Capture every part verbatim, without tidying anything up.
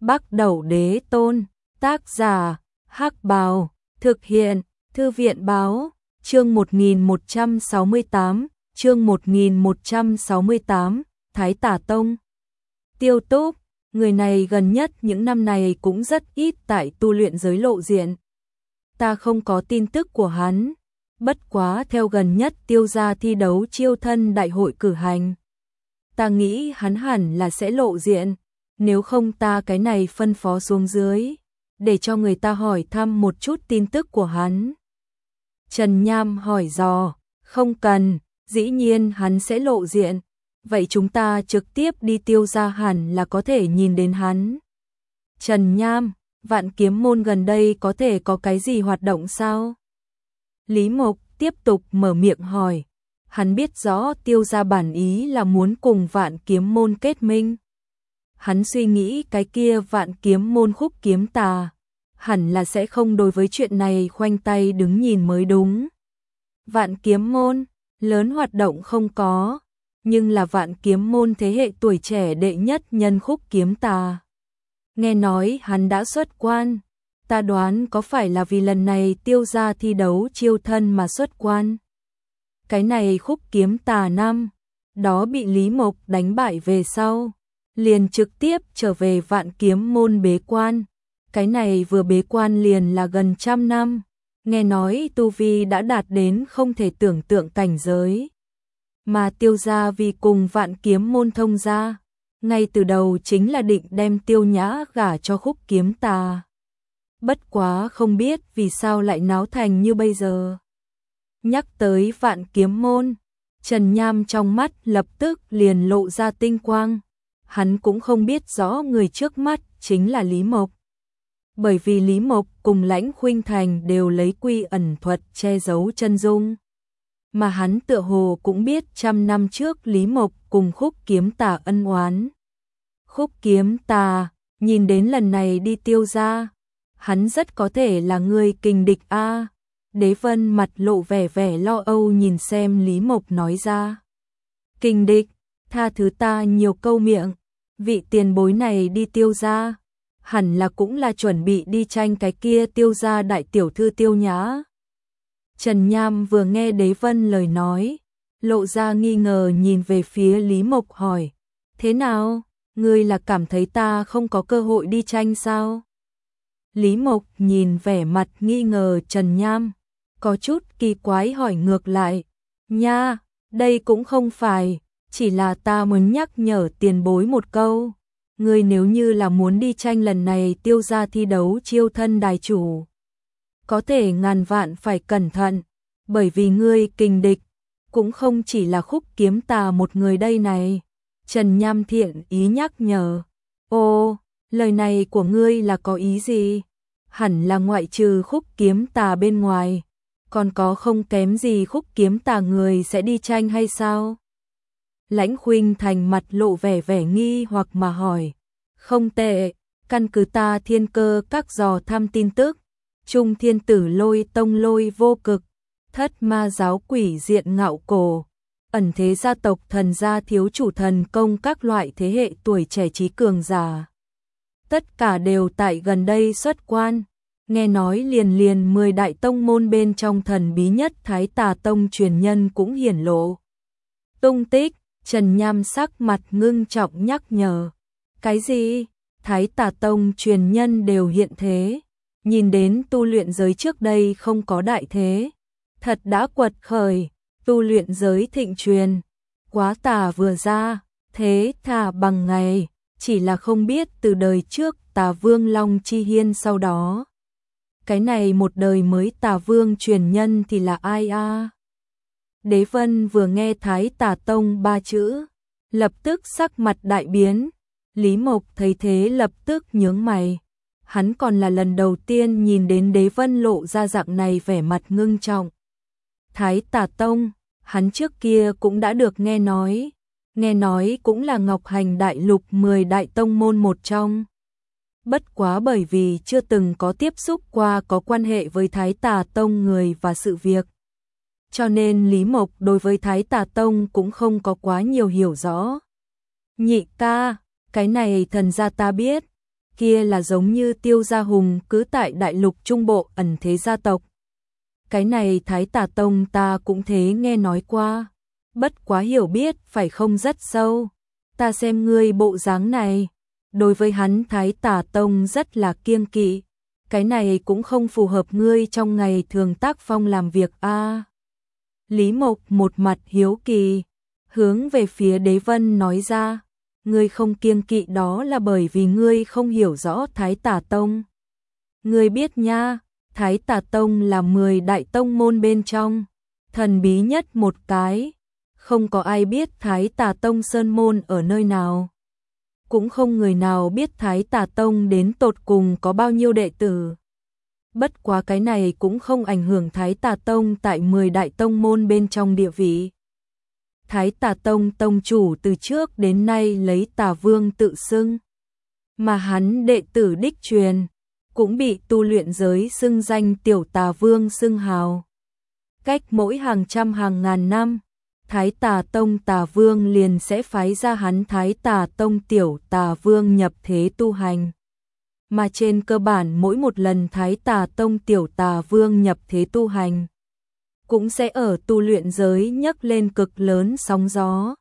Bắc Đẩu Đế Tôn, tác giả, Hắc Bào, thực hiện, Thư viện báo, chương một nghìn một trăm sáu mươi tám, chương một nghìn một trăm sáu mươi tám, Thái Tả Tông. Tiêu Túc, người này gần nhất những năm này cũng rất ít tại tu luyện giới lộ diện. Ta không có tin tức của hắn, bất quá theo gần nhất Tiêu gia thi đấu chiêu thân đại hội cử hành. Ta nghĩ hắn hẳn là sẽ lộ diện, nếu không ta cái này phân phó xuống dưới, để cho người ta hỏi thăm một chút tin tức của hắn. Trần Nham hỏi dò, không cần, dĩ nhiên hắn sẽ lộ diện, vậy chúng ta trực tiếp đi Tiêu gia hẳn là có thể nhìn đến hắn. Trần Nham, Vạn Kiếm môn gần đây có thể có cái gì hoạt động sao? Lý Mộc tiếp tục mở miệng hỏi, hắn biết rõ Tiêu gia bản ý là muốn cùng Vạn Kiếm môn kết minh. Hắn suy nghĩ cái kia Vạn Kiếm môn Khúc Kiếm Tà hẳn là sẽ không đối với chuyện này khoanh tay đứng nhìn mới đúng. Vạn Kiếm môn, lớn hoạt động không có, nhưng là Vạn Kiếm môn thế hệ tuổi trẻ đệ nhất nhân Khúc Kiếm Tà. Nghe nói hắn đã xuất quan, ta đoán có phải là vì lần này Tiêu gia thi đấu chiêu thân mà xuất quan. Cái này Khúc Kiếm Tà năm, đó bị Lý Mộc đánh bại về sau, liền trực tiếp trở về Vạn Kiếm môn bế quan. Cái này vừa bế quan liền là gần trăm năm, nghe nói tu vi đã đạt đến không thể tưởng tượng cảnh giới. Mà Tiêu gia vì cùng Vạn Kiếm môn thông gia, ngay từ đầu chính là định đem Tiêu Nhã gả cho Khúc Kiếm Tà. Bất quá không biết vì sao lại náo thành như bây giờ. Nhắc tới Vạn Kiếm môn, Trần Nham trong mắt lập tức liền lộ ra tinh quang. Hắn cũng không biết rõ người trước mắt chính là Lý Mộc. Bởi vì Lý Mộc cùng Lãnh Khuynh Thành đều lấy quy ẩn thuật che giấu chân dung. Mà hắn tựa hồ cũng biết trăm năm trước Lý Mộc cùng Khúc Kiếm Tà ân oán. Khúc Kiếm Tà, nhìn đến lần này đi Tiêu gia, hắn rất có thể là người kình địch a. Đế Vân mặt lộ vẻ vẻ lo âu nhìn xem Lý Mộc nói ra. Kình địch, tha thứ ta nhiều câu miệng, vị tiền bối này đi Tiêu gia, hẳn là cũng là chuẩn bị đi tranh cái kia Tiêu gia đại tiểu thư Tiêu Nhã. Trần Nham vừa nghe Đế Vân lời nói, lộ ra nghi ngờ nhìn về phía Lý Mộc hỏi, thế nào, ngươi là cảm thấy ta không có cơ hội đi tranh sao? Lý Mộc nhìn vẻ mặt nghi ngờ Trần Nham, có chút kỳ quái hỏi ngược lại, nha, đây cũng không phải, chỉ là ta muốn nhắc nhở tiền bối một câu, ngươi nếu như là muốn đi tranh lần này Tiêu gia thi đấu chiêu thân đài chủ, có thể ngàn vạn phải cẩn thận, bởi vì ngươi kình địch, cũng không chỉ là Khúc Kiếm Tà một người đây này. Trần Nham thiện ý nhắc nhở, ô, lời này của ngươi là có ý gì? Hẳn là ngoại trừ Khúc Kiếm Tà bên ngoài, còn có không kém gì Khúc Kiếm Tà người sẽ đi tranh hay sao? Lãnh Khuynh Thành mặt lộ vẻ vẻ nghi hoặc mà hỏi, không tệ, căn cứ ta thiên cơ các dò thăm tin tức, Trung Thiên Tử Lôi Tông Lôi Vô Cực, Thất Ma giáo quỷ diện Ngạo Cổ, ẩn thế gia tộc thần gia thiếu chủ thần công các loại thế hệ tuổi trẻ trí cường giả. Tất cả đều tại gần đây xuất quan, nghe nói liền liền mười đại tông môn bên trong thần bí nhất Thái Tà Tông truyền nhân cũng hiển lộ. Tung tích, Trần Nham sắc mặt ngưng trọng nhắc nhở. Cái gì? Thái Tà Tông truyền nhân đều hiện thế, nhìn đến tu luyện giới trước đây không có đại thế, thật đã quật khởi, tu luyện giới thịnh truyền, quá tà vừa ra, thế thà bằng ngày, chỉ là không biết từ đời trước Tà Vương Long Chi Hiên sau đó. Cái này một đời mới Tà Vương truyền nhân thì là ai a? À? Đế Vân vừa nghe Thái Tà Tông ba chữ, lập tức sắc mặt đại biến. Lý Mộc thấy thế lập tức nhướng mày. Hắn còn là lần đầu tiên nhìn đến Đế Vân lộ ra dạng này vẻ mặt ngưng trọng. Thái Tà Tông, hắn trước kia cũng đã được nghe nói, nghe nói cũng là Ngọc Hành Đại Lục mười đại tông môn một trong. Bất quá bởi vì chưa từng có tiếp xúc qua có quan hệ với Thái Tà Tông người và sự việc, cho nên Lý Mộc đối với Thái Tà Tông cũng không có quá nhiều hiểu rõ. Nhị ca, cái này thần gia ta biết, kia là giống như Tiêu Gia Hùng cứ tại đại lục trung bộ ẩn thế gia tộc. Cái này Thái Tà Tông ta cũng thế nghe nói qua, bất quá hiểu biết phải không rất sâu. Ta xem ngươi bộ dáng này, đối với hắn Thái Tà Tông rất là kiêng kỵ, cái này cũng không phù hợp ngươi trong ngày thường tác phong làm việc a. À, Lý Mộc một mặt hiếu kỳ, hướng về phía Đế Vân nói ra, ngươi không kiêng kỵ đó là bởi vì ngươi không hiểu rõ Thái Tà Tông. Ngươi biết nha, Thái Tà Tông là mười đại tông môn bên trong, thần bí nhất một cái, không có ai biết Thái Tà Tông sơn môn ở nơi nào. Cũng không người nào biết Thái Tà Tông đến tột cùng có bao nhiêu đệ tử. Bất quá cái này cũng không ảnh hưởng Thái Tà Tông tại mười đại tông môn bên trong địa vị. Thái Tà Tông tông chủ từ trước đến nay lấy Tà Vương tự xưng, mà hắn đệ tử đích truyền cũng bị tu luyện giới xưng danh Tiểu Tà Vương xưng hào. Cách mỗi hàng trăm hàng ngàn năm, Thái Tà Tông Tà Vương liền sẽ phái ra hắn Thái Tà Tông Tiểu Tà Vương nhập thế tu hành. Mà trên cơ bản mỗi một lần Thái Tà Tông Tiểu Tà Vương nhập thế tu hành, cũng sẽ ở tu luyện giới nhấc lên cực lớn sóng gió.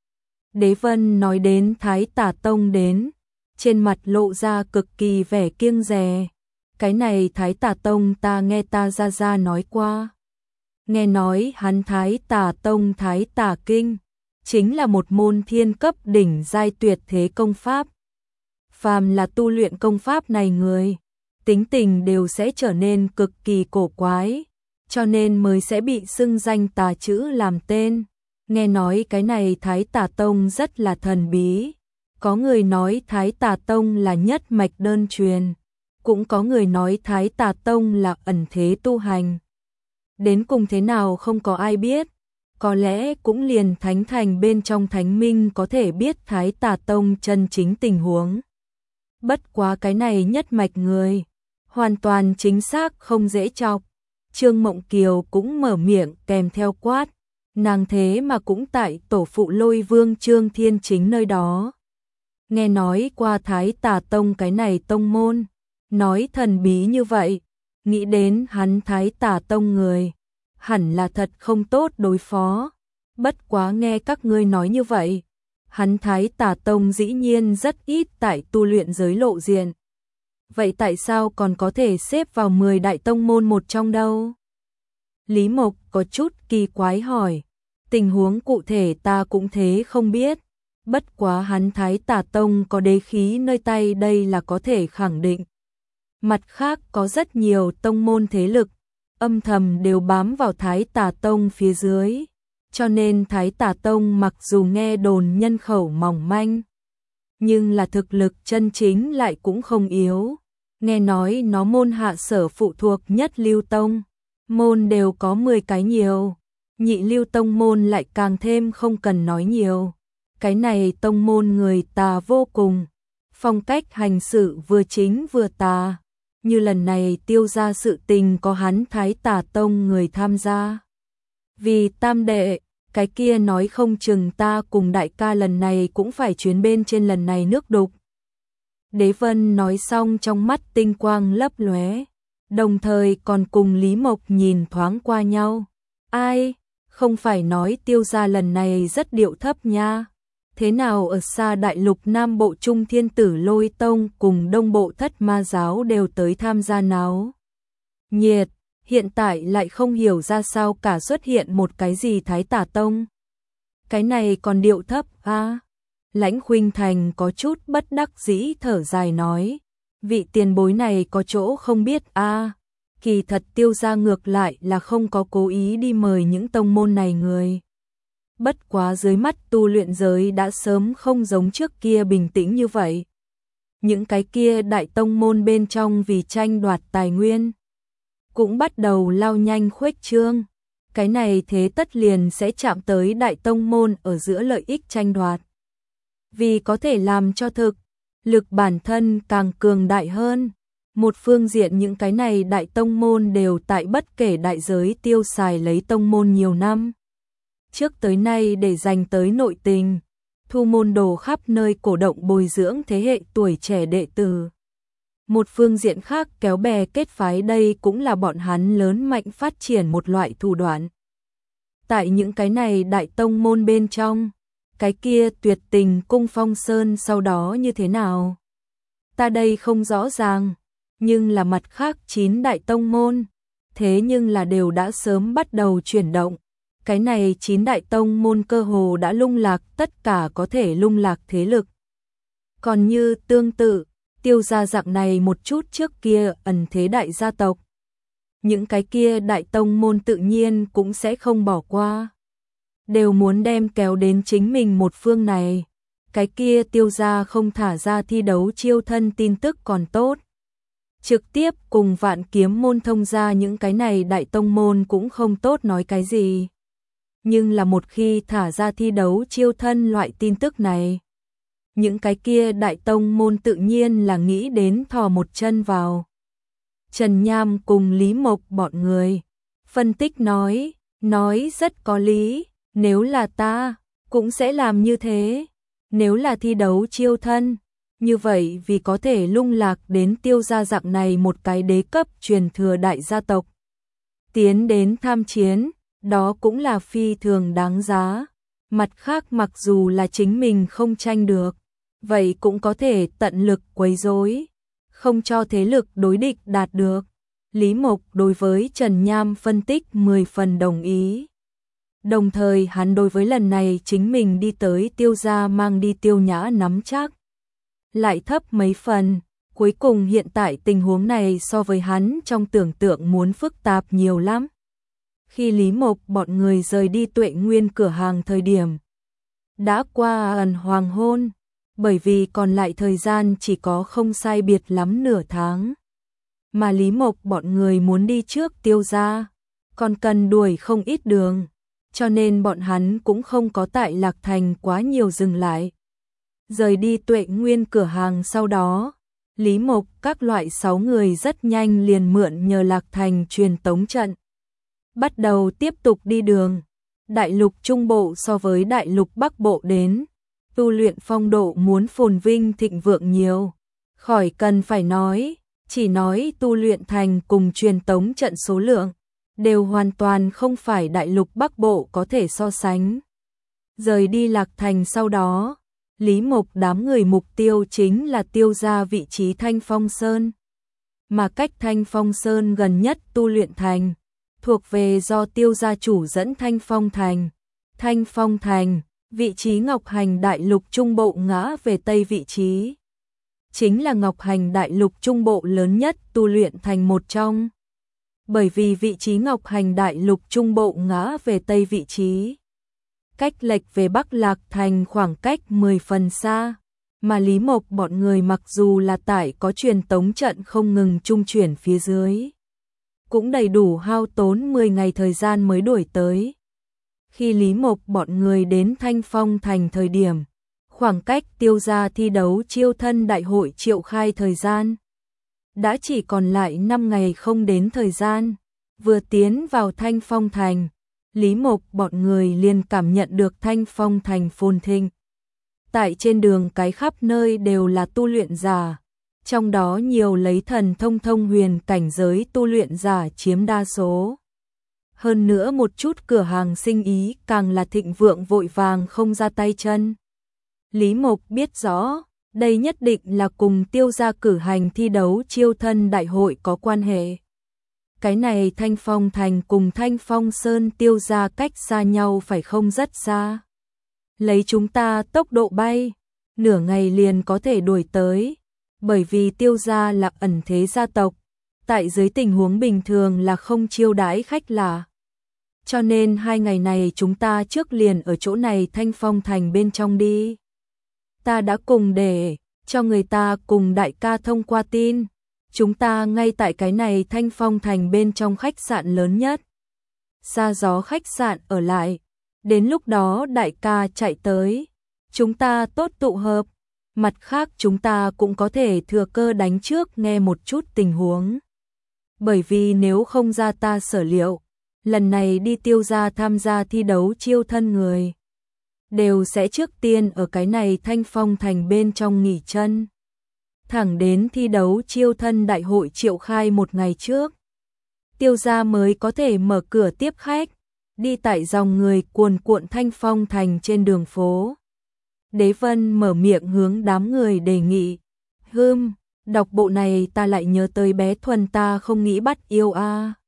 Đế Vân nói đến Thái Tà Tông đến, trên mặt lộ ra cực kỳ vẻ kiêng dè. Cái này Thái Tà Tông ta nghe ta ra ra nói qua. Nghe nói hắn Thái Tà Tông Thái Tà Kinh, chính là một môn thiên cấp đỉnh giai tuyệt thế công pháp. Phàm là tu luyện công pháp này người, tính tình đều sẽ trở nên cực kỳ cổ quái, cho nên mới sẽ bị xưng danh tà chữ làm tên. Nghe nói cái này Thái Tà Tông rất là thần bí. Có người nói Thái Tà Tông là nhất mạch đơn truyền, cũng có người nói Thái Tà Tông là ẩn thế tu hành. Đến cùng thế nào không có ai biết, có lẽ cũng liền Thánh Thành bên trong Thánh Minh có thể biết Thái Tà Tông chân chính tình huống. Bất quá cái này nhất mạch người, hoàn toàn chính xác không dễ chọc. Trương Mộng Kiều cũng mở miệng kèm theo quát, nàng thế mà cũng tại tổ phụ Lôi Vương Trương Thiên Chính nơi đó. Nghe nói qua Thái Tà Tông cái này tông môn, nói thần bí như vậy, nghĩ đến hắn Thái Tà Tông người, hẳn là thật không tốt đối phó. Bất quá nghe các ngươi nói như vậy, hắn Thái Tà Tông dĩ nhiên rất ít tại tu luyện giới lộ diện. Vậy tại sao còn có thể xếp vào mười đại tông môn một trong đâu? Lý Mộc có chút kỳ quái hỏi, tình huống cụ thể ta cũng thế không biết. Bất quá hắn Thái Tà Tông có đế khí nơi tay đây là có thể khẳng định. Mặt khác có rất nhiều tông môn thế lực, âm thầm đều bám vào Thái Tà Tông phía dưới. Cho nên Thái Tà Tông mặc dù nghe đồn nhân khẩu mỏng manh, nhưng là thực lực chân chính lại cũng không yếu. Nghe nói nó môn hạ sở phụ thuộc nhất Lưu Tông, môn đều có mười cái nhiều. Nhị Lưu Tông môn lại càng thêm không cần nói nhiều. Cái này tông môn người tà vô cùng, phong cách hành sự vừa chính vừa tà. Như lần này Tiêu ra sự tình có hắn Thái Tà Tông người tham gia. Vì tam đệ, cái kia nói không chừng ta cùng đại ca lần này cũng phải chuyến bên trên lần này nước đục. Đế Vân nói xong trong mắt tinh quang lấp lóe, đồng thời còn cùng Lý Mộc nhìn thoáng qua nhau. Ai, không phải nói Tiêu gia lần này rất điệu thấp nha. Thế nào ở xa đại lục Nam Bộ Trung Thiên Tử Lôi Tông cùng Đông Bộ Thất Ma Giáo đều tới tham gia náo nhiệt, hiện tại lại không hiểu ra sao cả xuất hiện một cái gì Thái Tà Tông. Cái này còn điệu thấp à? Lãnh Khuynh Thành có chút bất đắc dĩ thở dài nói, vị tiền bối này có chỗ không biết à? Kỳ thật Tiêu gia ngược lại là không có cố ý đi mời những tông môn này người. Bất quá dưới mắt tu luyện giới đã sớm không giống trước kia bình tĩnh như vậy. Những cái kia đại tông môn bên trong vì tranh đoạt tài nguyên, cũng bắt đầu lao nhanh khuếch trương. Cái này thế tất liền sẽ chạm tới đại tông môn ở giữa lợi ích tranh đoạt. Vì có thể làm cho thực lực bản thân càng cường đại hơn. Một phương diện những cái này đại tông môn đều tại bất kể đại giới tiêu xài lấy tông môn nhiều năm. Trước tới nay để dành tới nội tình, thu môn đồ khắp nơi cổ động bồi dưỡng thế hệ tuổi trẻ đệ tử, Một phương diện khác kéo bè kết phái đây cũng là bọn hắn lớn mạnh phát triển một loại thủ đoạn. Tại những cái này đại tông môn bên trong, cái kia Tuyệt Tình Cung Phong Sơn sau đó như thế nào? Ta đây không rõ ràng, nhưng là mặt khác chín đại tông môn, thế nhưng là đều đã sớm bắt đầu chuyển động. Cái này chín đại tông môn cơ hồ đã lung lạc tất cả có thể lung lạc thế lực. Còn như tương tự, Tiêu gia dạng này một chút trước kia ẩn thế đại gia tộc. Những cái kia đại tông môn tự nhiên cũng sẽ không bỏ qua. Đều muốn đem kéo đến chính mình một phương này. Cái kia Tiêu gia không thả ra thi đấu chiêu thân tin tức còn tốt. Trực tiếp cùng Vạn Kiếm môn thông ra những cái này đại tông môn cũng không tốt nói cái gì. Nhưng là một khi thả ra thi đấu chiêu thân loại tin tức này, những cái kia đại tông môn tự nhiên là nghĩ đến thò một chân vào. Trần Nham cùng Lý Mộc bọn người phân tích nói, nói rất có lý, nếu là ta, cũng sẽ làm như thế. Nếu là thi đấu chiêu thân, như vậy vì có thể lung lạc đến Tiêu gia dạng này một cái đế cấp truyền thừa đại gia tộc. Tiến đến tham chiến, đó cũng là phi thường đáng giá. Mặt khác mặc dù là chính mình không tranh được, vậy cũng có thể tận lực quấy rối, không cho thế lực đối địch đạt được. Lý Mộc đối với Trần Nham phân tích mười phần đồng ý. Đồng thời hắn đối với lần này chính mình đi tới Tiêu gia mang đi Tiêu Nhã nắm chắc lại thấp mấy phần, cuối cùng hiện tại tình huống này so với hắn trong tưởng tượng muốn phức tạp nhiều lắm. Khi Lý Mộc bọn người rời đi Tuệ Nguyên cửa hàng thời điểm, đã qua ẩn hoàng hôn, bởi vì còn lại thời gian chỉ có không sai biệt lắm nửa tháng. Mà Lý Mộc bọn người muốn đi trước Tiêu gia, còn cần đuổi không ít đường, cho nên bọn hắn cũng không có tại Lạc Thành quá nhiều dừng lại. Rời đi Tuệ Nguyên cửa hàng sau đó, Lý Mộc các loại sáu người rất nhanh liền mượn nhờ Lạc Thành truyền tống trận. Bắt đầu tiếp tục đi đường. Đại lục Trung Bộ so với Đại lục Bắc Bộ đến, tu luyện phong độ muốn phồn vinh thịnh vượng nhiều. Khỏi cần phải nói, chỉ nói tu luyện thành cùng truyền tống trận số lượng, đều hoàn toàn không phải Đại lục Bắc Bộ có thể so sánh. Rời đi Lạc Thành sau đó, Lý Mộc đám người mục tiêu chính là Tiêu gia vị trí Thanh Phong Sơn. Mà cách Thanh Phong Sơn gần nhất tu luyện thành, thuộc về do Tiêu gia chủ dẫn Thanh Phong Thành. Thanh Phong Thành, vị trí Ngọc Hành Đại lục Trung Bộ ngã về Tây vị trí. Chính là Ngọc Hành Đại lục Trung Bộ lớn nhất tu luyện thành một trong. Bởi vì vị trí Ngọc Hành Đại lục Trung Bộ ngã về Tây vị trí, cách lệch về Bắc Lạc Thành khoảng cách mười phần xa, mà Lý Mộc bọn người mặc dù là tại có truyền tống trận không ngừng trung chuyển phía dưới, cũng đầy đủ hao tốn mười ngày thời gian mới đuổi tới. Khi Lý Mộc bọn người đến Thanh Phong Thành thời điểm, khoảng cách Tiêu gia thi đấu chiêu thân đại hội triệu khai thời gian, đã chỉ còn lại năm ngày không đến thời gian. Vừa tiến vào Thanh Phong Thành, Lý Mộc bọn người liền cảm nhận được Thanh Phong Thành phồn thịnh. Tại trên đường cái khắp nơi đều là tu luyện giả, trong đó nhiều lấy thần thông thông huyền cảnh giới tu luyện giả chiếm đa số. Hơn nữa một chút cửa hàng sinh ý càng là thịnh vượng vội vàng không ra tay chân. Lý Mộc biết rõ, đây nhất định là cùng Tiêu gia cử hành thi đấu chiêu thân đại hội có quan hệ. Cái này Thanh Phong Thành cùng Thanh Phong Sơn Tiêu gia cách xa nhau phải không rất xa. Lấy chúng ta tốc độ bay, nửa ngày liền có thể đuổi tới, bởi vì Tiêu gia là ẩn thế gia tộc, tại dưới tình huống bình thường là không chiêu đãi khách lạ. Cho nên hai ngày này chúng ta trước liền ở chỗ này Thanh Phong Thành bên trong đi. Ta đã cùng để cho người ta cùng đại ca thông qua tin. Chúng ta ngay tại cái này Thanh Phong Thành bên trong khách sạn lớn nhất. Xa gió khách sạn ở lại. Đến lúc đó đại ca chạy tới. Chúng ta tốt tụ hợp. Mặt khác chúng ta cũng có thể thừa cơ đánh trước nghe một chút tình huống. Bởi vì nếu không ra ta sở liệu, lần này đi Tiêu gia tham gia thi đấu chiêu thân người, đều sẽ trước tiên ở cái này Thanh Phong Thành bên trong nghỉ chân. thẳng đến thi đấu chiêu thân đại hội triệu khai một ngày trước. Tiêu gia mới có thể mở cửa tiếp khách, đi tại dòng người cuồn cuộn thanh phong thành trên đường phố. Đế Vân mở miệng hướng đám người đề nghị, hưm, đọc bộ này ta lại nhớ tới bé Thuần ta không nghĩ bắt yêu a.